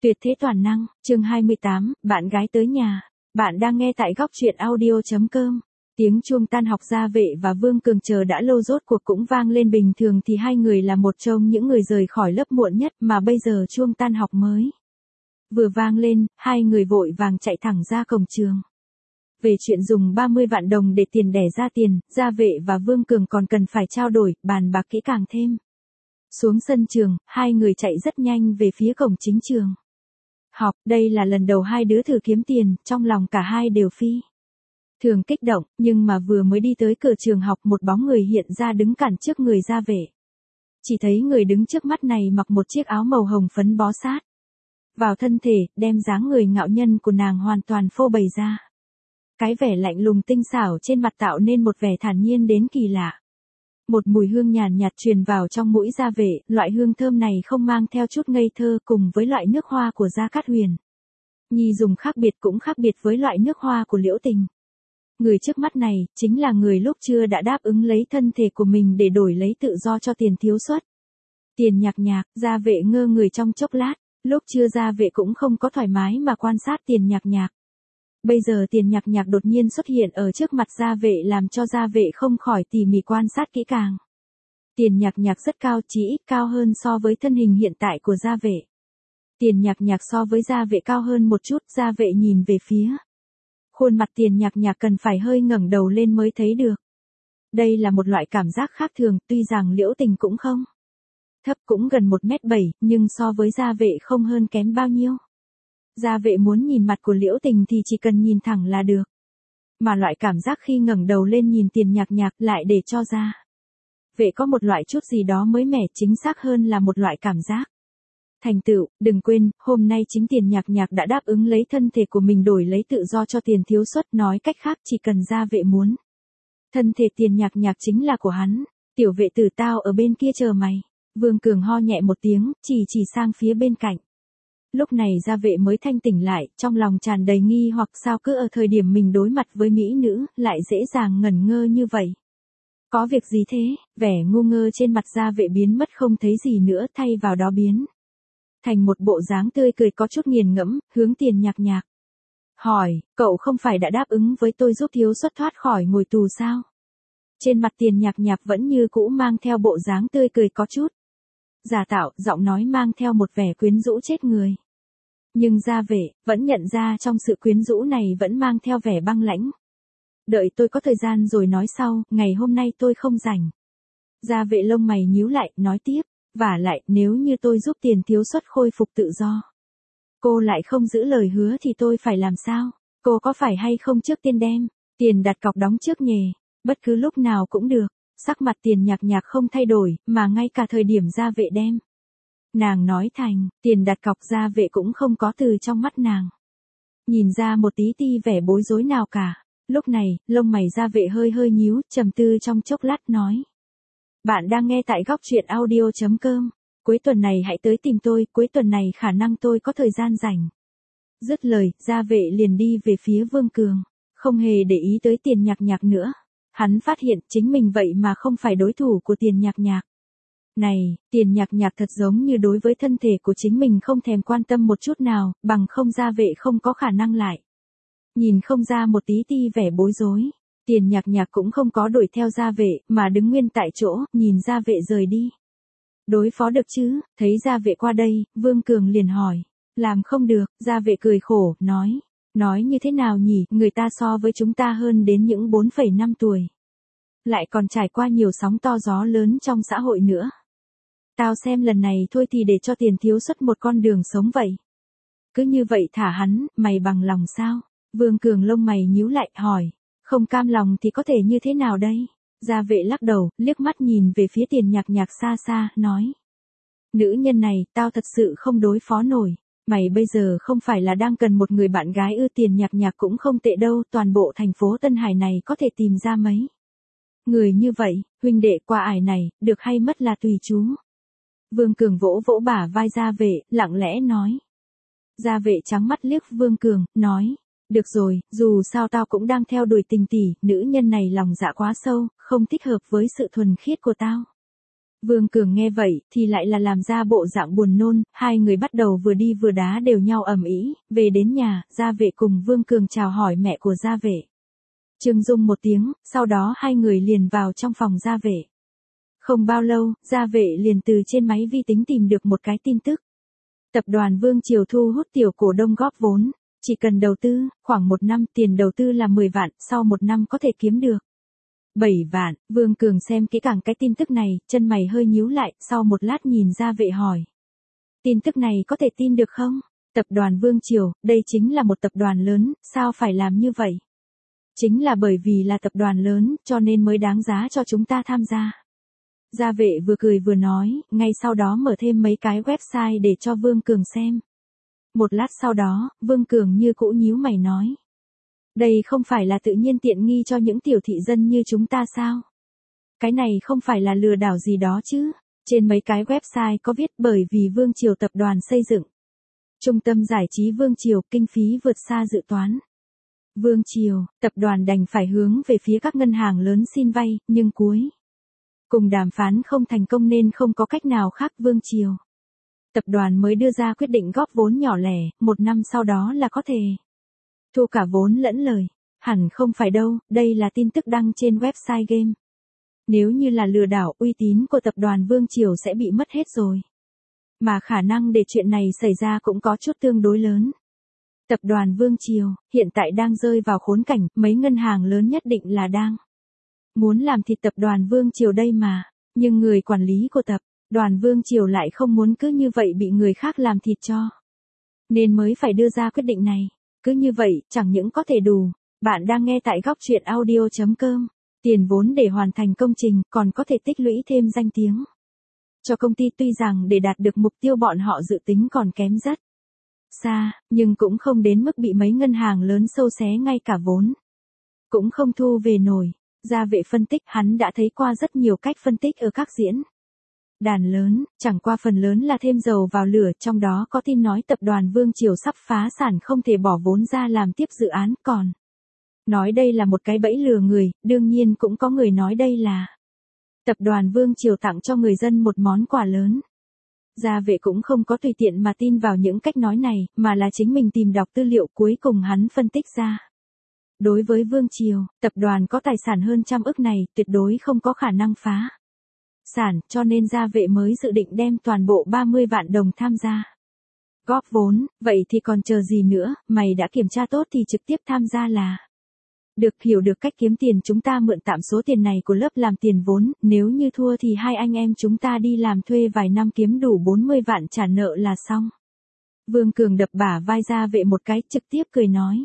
Tuyệt thế toàn năng, chương 28, bạn gái tới nhà. Bạn đang nghe tại góc truyện audio.com. Tiếng chuông tan học Gia Vệ và Vương Cường chờ đã lâu rốt cuộc cũng vang lên. Bình thường thì hai người là một trong những người rời khỏi lớp muộn nhất, mà bây giờ chuông tan học mới vừa vang lên, hai người vội vàng chạy thẳng ra cổng trường. Về chuyện dùng 30 vạn đồng để tiền đẻ ra tiền, Gia Vệ và Vương Cường còn cần phải trao đổi, bàn bạc kỹ càng thêm. Xuống sân trường, hai người chạy rất nhanh về phía cổng chính trường học. Đây là lần đầu hai đứa thử kiếm tiền, trong lòng cả hai đều phi thường kích động, nhưng mà vừa mới đi tới cửa trường học, một bóng người hiện ra đứng cản trước người Gia Vệ. Chỉ thấy người đứng trước mắt này mặc một chiếc áo màu hồng phấn bó sát vào thân thể, đem dáng người ngạo nhân của nàng hoàn toàn phô bày ra. Cái vẻ lạnh lùng tinh xảo trên mặt tạo nên một vẻ thản nhiên đến kỳ lạ. Một mùi hương nhàn nhạt truyền vào trong mũi Gia Vệ, loại hương thơm này không mang theo chút ngây thơ, cùng với loại nước hoa của Gia Cát Huyền Nhi dùng khác biệt, cũng khác biệt với loại nước hoa của Liễu Tình. Người trước mắt này, chính là người lúc trưa đã đáp ứng lấy thân thể của mình để đổi lấy tự do cho Tiền Thiếu Xuất. Tiền Nhạc Nhạc. Gia Vệ ngơ người trong chốc lát, lúc trưa Gia Vệ cũng không có thoải mái mà quan sát Tiền Nhạc Nhạc. Bây giờ Tiền Nhạc Nhạc đột nhiên xuất hiện ở trước mặt Gia Vệ, làm cho Gia Vệ không khỏi tỉ mỉ quan sát kỹ càng. Tiền Nhạc Nhạc rất cao, chỉ ít cao hơn so với thân hình hiện tại của Gia Vệ. Tiền Nhạc Nhạc so với Gia Vệ cao hơn một chút. Gia Vệ nhìn về phía khuôn mặt Tiền Nhạc Nhạc, cần phải hơi ngẩng đầu lên mới thấy được. Đây là một loại cảm giác khác thường, tuy rằng Liễu Tình cũng không thấp, cũng gần 1m7, nhưng so với Gia Vệ không hơn kém bao nhiêu. Gia Vệ muốn nhìn mặt của Liễu Tình thì chỉ cần nhìn thẳng là được. Mà loại cảm giác khi ngẩng đầu lên nhìn Tiền Nhạc Nhạc lại để cho Gia Vệ có một loại chút gì đó mới mẻ, chính xác hơn là một loại cảm giác thành tựu. Đừng quên, hôm nay chính Tiền Nhạc Nhạc đã đáp ứng lấy thân thể của mình đổi lấy tự do cho Tiền Thiếu Xuất, nói cách khác chỉ cần Gia Vệ muốn, thân thể Tiền Nhạc Nhạc chính là của hắn. Tiểu Vệ tử, tao ở bên kia chờ mày. Vương Cường ho nhẹ một tiếng, chỉ sang phía bên cạnh. Lúc này Gia Vệ mới thanh tỉnh lại, trong lòng tràn đầy nghi hoặc, sao cứ ở thời điểm mình đối mặt với mỹ nữ, lại dễ dàng ngẩn ngơ như vậy. Có việc gì thế? Vẻ ngu ngơ trên mặt Gia Vệ biến mất không thấy gì nữa, thay vào đó biến thành một bộ dáng tươi cười có chút nghiền ngẫm, hướng Tiền Nhạc Nhạc hỏi, cậu không phải đã đáp ứng với tôi giúp Thiếu Xuất thoát khỏi ngồi tù sao? Trên mặt Tiền Nhạc Nhạc vẫn như cũ mang theo bộ dáng tươi cười có chút giả tạo, giọng nói mang theo một vẻ quyến rũ chết người. Nhưng Gia Vệ vẫn nhận ra trong sự quyến rũ này vẫn mang theo vẻ băng lãnh. Đợi tôi có thời gian rồi nói sau, ngày hôm nay tôi không rảnh. Gia Vệ lông mày nhíu lại, nói tiếp, vả lại, nếu như tôi giúp Tiền Thiếu Xuất khôi phục tự do, cô lại không giữ lời hứa thì tôi phải làm sao? Cô có phải hay không trước tiên đem tiền đặt cọc đóng trước nhề? Bất cứ lúc nào cũng được. Sắc mặt Tiền Nhạc Nhạc không thay đổi, mà ngay cả thời điểm Gia Vệ đem nàng nói thành tiền đặt cọc, Gia Vệ cũng không có từ trong mắt nàng nhìn ra một tí ti vẻ bối rối nào cả. Lúc này, lông mày Gia Vệ hơi nhíu, trầm tư trong chốc lát nói, bạn đang nghe tại góc truyện audio.com. Cuối tuần này hãy tới tìm tôi, cuối tuần này khả năng tôi có thời gian rảnh. Dứt lời, Gia Vệ liền đi về phía Vương Cường, không hề để ý tới Tiền Nhạc Nhạc nữa. Hắn phát hiện chính mình vậy mà không phải đối thủ của Tiền Nhạc Nhạc. Này, Tiền Nhạc Nhạc thật giống như đối với thân thể của chính mình không thèm quan tâm một chút nào, bằng không Gia Vệ không có khả năng lại nhìn không ra một tí ti vẻ bối rối. Tiền Nhạc Nhạc cũng không có đuổi theo Gia Vệ, mà đứng nguyên tại chỗ, nhìn Gia Vệ rời đi. Đối phó được chứ? Thấy Gia Vệ qua đây, Vương Cường liền hỏi, làm không được. Gia Vệ cười khổ, nói như thế nào nhỉ, người ta so với chúng ta hơn đến những 4,5 tuổi. Lại còn trải qua nhiều sóng to gió lớn trong xã hội nữa. Tao xem lần này thôi thì để cho Tiền Thiếu Xuất một con đường sống vậy. Cứ như vậy thả hắn, mày bằng lòng sao? Vương Cường lông mày nhíu lại, hỏi, không cam lòng thì có thể như thế nào đây? Gia Vệ lắc đầu, liếc mắt nhìn về phía Tiền Nhạc Nhạc xa xa, nói, nữ nhân này, tao thật sự không đối phó nổi. Mày bây giờ không phải là đang cần một người bạn gái ư? Tiền Nhạc Nhạc cũng không tệ đâu, toàn bộ thành phố Tân Hải này có thể tìm ra mấy người như vậy, huynh đệ qua ải này, được hay mất là tùy chú. Vương Cường vỗ bả vai Gia Vệ, lặng lẽ nói. Gia Vệ trắng mắt liếc Vương Cường, nói, được rồi, dù sao tao cũng đang theo đuổi Tình tỷ, nữ nhân này lòng dạ quá sâu, không thích hợp với sự thuần khiết của tao. Vương Cường nghe vậy, thì lại là làm ra bộ dạng buồn nôn, hai người bắt đầu vừa đi vừa đá đều nhau ầm ĩ, về đến nhà, Gia Vệ cùng Vương Cường chào hỏi mẹ của Gia Vệ. Trương Dung một tiếng, sau đó hai người liền vào trong phòng Gia Vệ. Không bao lâu, Gia Vệ liền từ trên máy vi tính tìm được một cái tin tức. Tập đoàn Vương Triều thu hút tiểu cổ đông góp vốn, chỉ cần đầu tư, khoảng 1 năm tiền đầu tư là 10 vạn, sau 1 năm có thể kiếm được 7 vạn. Vương Cường xem kỹ càng cái tin tức này, chân mày hơi nhíu lại, sau một lát nhìn Gia Vệ hỏi. Tin tức này có thể tin được không? Tập đoàn Vương Triều, đây chính là một tập đoàn lớn, sao phải làm như vậy? Chính là bởi vì là tập đoàn lớn, cho nên mới đáng giá cho chúng ta tham gia. Gia Vệ vừa cười vừa nói, ngay sau đó mở thêm mấy cái website để cho Vương Cường xem. Một lát sau đó, Vương Cường như cũ nhíu mày nói. Đây không phải là tự nhiên tiện nghi cho những tiểu thị dân như chúng ta sao? Cái này không phải là lừa đảo gì đó chứ? Trên mấy cái website có viết bởi vì Vương Triều tập đoàn xây dựng. Trung tâm giải trí Vương Triều kinh phí vượt xa dự toán. Vương Triều, tập đoàn đành phải hướng về phía các ngân hàng lớn xin vay, nhưng cuối cùng đàm phán không thành công nên không có cách nào khác Vương Triều. Tập đoàn mới đưa ra quyết định góp vốn nhỏ lẻ, 1 năm sau đó là có thể thu cả vốn lẫn lời. Hẳn không phải đâu, đây là tin tức đăng trên website game. Nếu như là lừa đảo, uy tín của tập đoàn Vương Triều sẽ bị mất hết rồi. Mà khả năng để chuyện này xảy ra cũng có chút tương đối lớn. Tập đoàn Vương Triều, hiện tại đang rơi vào khốn cảnh, mấy ngân hàng lớn nhất định là đang muốn làm thịt tập đoàn Vương Triều đây mà. Nhưng người quản lý của tập đoàn Vương Triều lại không muốn cứ như vậy bị người khác làm thịt cho. Nên mới phải đưa ra quyết định này. Cứ như vậy, chẳng những có thể đủ. Bạn đang nghe tại góc truyện audio.com. Tiền vốn để hoàn thành công trình, còn có thể tích lũy thêm danh tiếng cho công ty, tuy rằng để đạt được mục tiêu bọn họ dự tính còn kém rất xa, nhưng cũng không đến mức bị mấy ngân hàng lớn xâu xé ngay cả vốn. Cũng không thu về nổi. Gia Vệ phân tích, hắn đã thấy qua rất nhiều cách phân tích ở các diễn đàn lớn, chẳng qua phần lớn là thêm dầu vào lửa, trong đó có tin nói tập đoàn Vương Triều sắp phá sản không thể bỏ vốn ra làm tiếp dự án, còn nói đây là một cái bẫy lừa người, đương nhiên cũng có người nói đây là tập đoàn Vương Triều tặng cho người dân một món quà lớn. Gia Vệ cũng không có tùy tiện mà tin vào những cách nói này, mà là chính mình tìm đọc tư liệu, cuối cùng hắn phân tích ra. Đối với Vương Triều, tập đoàn có tài sản hơn 100 ức này, tuyệt đối không có khả năng phá sản, cho nên Gia Vệ mới dự định đem toàn bộ 30 vạn đồng tham gia góp vốn. Vậy thì còn chờ gì nữa, mày đã kiểm tra tốt thì trực tiếp tham gia là được. Hiểu được cách kiếm tiền, chúng ta mượn tạm số tiền này của lớp làm tiền vốn, nếu như thua thì hai anh em chúng ta đi làm thuê vài năm kiếm đủ 40 vạn trả nợ là xong. Vương Cường đập bả vai Gia Vệ một cái, trực tiếp cười nói.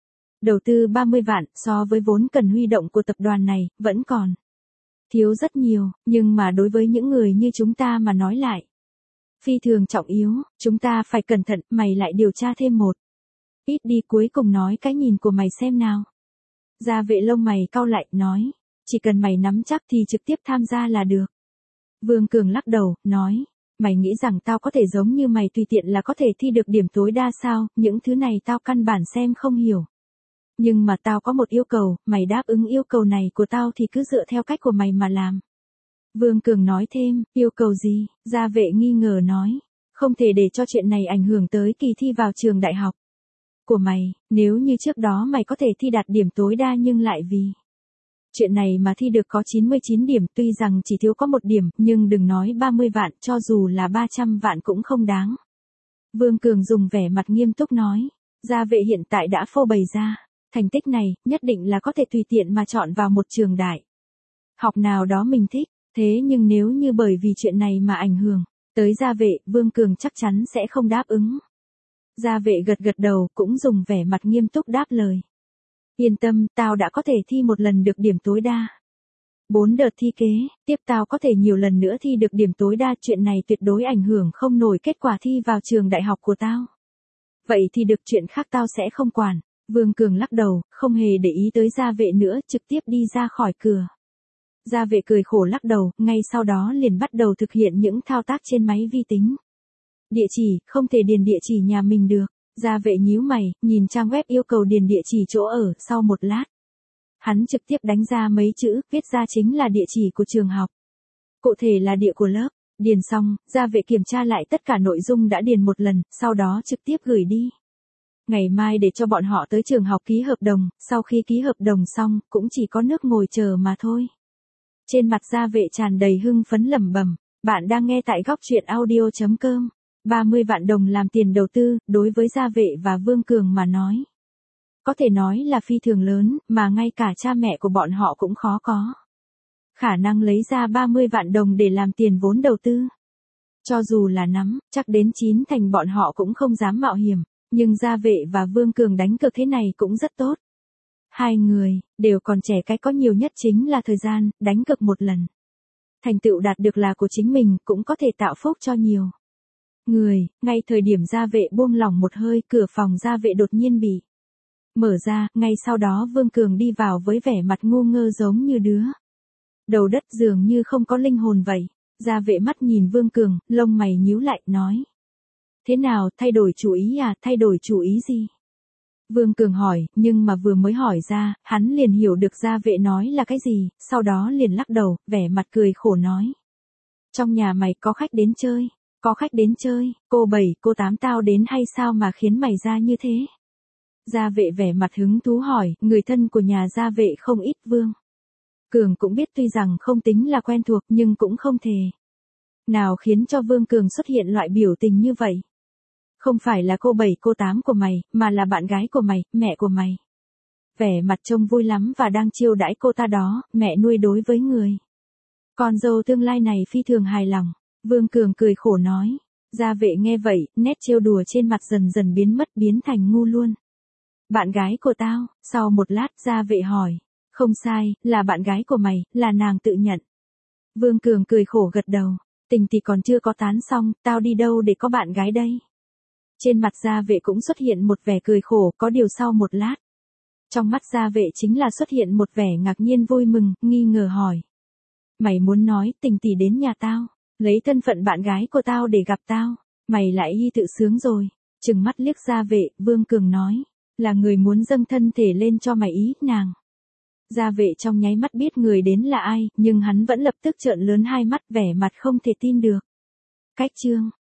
Đầu tư 30 vạn, so với vốn cần huy động của tập đoàn này, vẫn còn thiếu rất nhiều, nhưng mà đối với những người như chúng ta mà nói lại phi thường trọng yếu, chúng ta phải cẩn thận, mày lại điều tra thêm một ít đi, cuối cùng nói cái nhìn của mày xem nào. Gia Vệ lông mày cau lại, nói, chỉ cần mày nắm chắc thì trực tiếp tham gia là được. Vương Cường lắc đầu, nói, mày nghĩ rằng tao có thể giống như mày tùy tiện là có thể thi được điểm tối đa sao, những thứ này tao căn bản xem không hiểu. Nhưng mà tao có một yêu cầu, mày đáp ứng yêu cầu này của tao thì cứ dựa theo cách của mày mà làm. Vương Cường nói thêm, yêu cầu gì? Gia Vệ nghi ngờ nói, không thể để cho chuyện này ảnh hưởng tới kỳ thi vào trường đại học của mày. Nếu như trước đó mày có thể thi đạt điểm tối đa nhưng lại vì chuyện này mà thi được có 99 điểm, tuy rằng chỉ thiếu có 1 điểm, nhưng đừng nói 30 vạn, cho dù là 300 vạn cũng không đáng. Vương Cường dùng vẻ mặt nghiêm túc nói, Gia Vệ hiện tại đã phô bày ra thành tích này, nhất định là có thể tùy tiện mà chọn vào một trường đại học nào đó mình thích. Thế nhưng nếu như bởi vì chuyện này mà ảnh hưởng tới Gia Vệ, Vương Cường chắc chắn sẽ không đáp ứng. Gia Vệ gật gật đầu, cũng dùng vẻ mặt nghiêm túc đáp lời. Yên tâm, tao đã có thể thi một lần được điểm tối đa. 4 đợt thi kế, tiếp tao có thể nhiều lần nữa thi được điểm tối đa, chuyện này tuyệt đối ảnh hưởng không nổi kết quả thi vào trường đại học của tao. Vậy thì được, chuyện khác tao sẽ không quản. Vương Cường lắc đầu, không hề để ý tới Gia Vệ nữa, trực tiếp đi ra khỏi cửa. Gia Vệ cười khổ lắc đầu, ngay sau đó liền bắt đầu thực hiện những thao tác trên máy vi tính. Địa chỉ, không thể điền địa chỉ nhà mình được. Gia Vệ nhíu mày, nhìn trang web yêu cầu điền địa chỉ chỗ ở, sau một lát. Hắn trực tiếp đánh ra mấy chữ, viết ra chính là địa chỉ của trường học. Cụ thể là địa của lớp. Điền xong, gia vệ kiểm tra lại tất cả nội dung đã điền một lần, sau đó trực tiếp gửi đi. Ngày mai để cho bọn họ tới trường học ký hợp đồng, sau khi ký hợp đồng xong, cũng chỉ có nước ngồi chờ mà thôi. Trên mặt gia vệ tràn đầy hưng phấn lẩm bẩm, bạn đang nghe tại góc truyện audio.com. 30 vạn đồng làm tiền đầu tư, đối với gia vệ và Vương Cường mà nói. Có thể nói là phi thường lớn, mà ngay cả cha mẹ của bọn họ cũng khó có. Khả năng lấy ra 30 vạn đồng để làm tiền vốn đầu tư. Cho dù là nắm, chắc đến 9 thành bọn họ cũng không dám mạo hiểm, nhưng gia vệ và Vương Cường đánh cược thế này cũng rất tốt. Hai người, đều còn trẻ, cái có nhiều nhất chính là thời gian, đánh cược một lần. Thành tựu đạt được là của chính mình, cũng có thể tạo phúc cho nhiều người. Ngay thời điểm gia vệ buông lỏng một hơi, cửa phòng gia vệ đột nhiên bị mở ra, ngay sau đó Vương Cường đi vào với vẻ mặt ngu ngơ giống như đứa đầu đất, dường như không có linh hồn vậy. Gia vệ mắt nhìn Vương Cường, lông mày nhíu lại, nói. Thế nào, thay đổi chủ ý à, thay đổi chủ ý gì? Vương Cường hỏi, nhưng mà vừa mới hỏi ra, hắn liền hiểu được gia vệ nói là cái gì, sau đó liền lắc đầu, vẻ mặt cười khổ nói. Trong nhà mày có khách đến chơi, có khách đến chơi, cô 7, cô 8 tao đến hay sao mà khiến mày ra như thế? Gia vệ vẻ mặt hứng thú hỏi, người thân của nhà gia vệ không ít. Vương Cường cũng biết tuy rằng không tính là quen thuộc nhưng cũng không thể nào khiến cho Vương Cường xuất hiện loại biểu tình như vậy. Không phải là cô 7 cô 8 của mày, mà là bạn gái của mày, mẹ của mày. Vẻ mặt trông vui lắm và đang chiêu đãi cô ta đó, mẹ nuôi đối với người con dâu tương lai này phi thường hài lòng. Vương Cường cười khổ nói. Gia vệ nghe vậy, nét trêu đùa trên mặt dần dần biến mất, biến thành ngu luôn. Bạn gái của tao, sau một lát gia vệ hỏi. Không sai, là bạn gái của mày, là nàng tự nhận. Vương Cường cười khổ gật đầu. Tình thì còn chưa có tán xong, tao đi đâu để có bạn gái đây? Trên mặt gia vệ cũng xuất hiện một vẻ cười khổ, có điều sau một lát. Trong mắt gia vệ chính là xuất hiện một vẻ ngạc nhiên vui mừng, nghi ngờ hỏi. Mày muốn nói Tình tỷ đến nhà tao, lấy thân phận bạn gái của tao để gặp tao, mày lại y tự sướng rồi. Trừng mắt liếc gia vệ, Vương Cường nói. Là người muốn dâng thân thể lên cho mày ý, nàng. Gia vệ trong nháy mắt biết người đến là ai, nhưng hắn vẫn lập tức trợn lớn hai mắt, vẻ mặt không thể tin được. Cách chương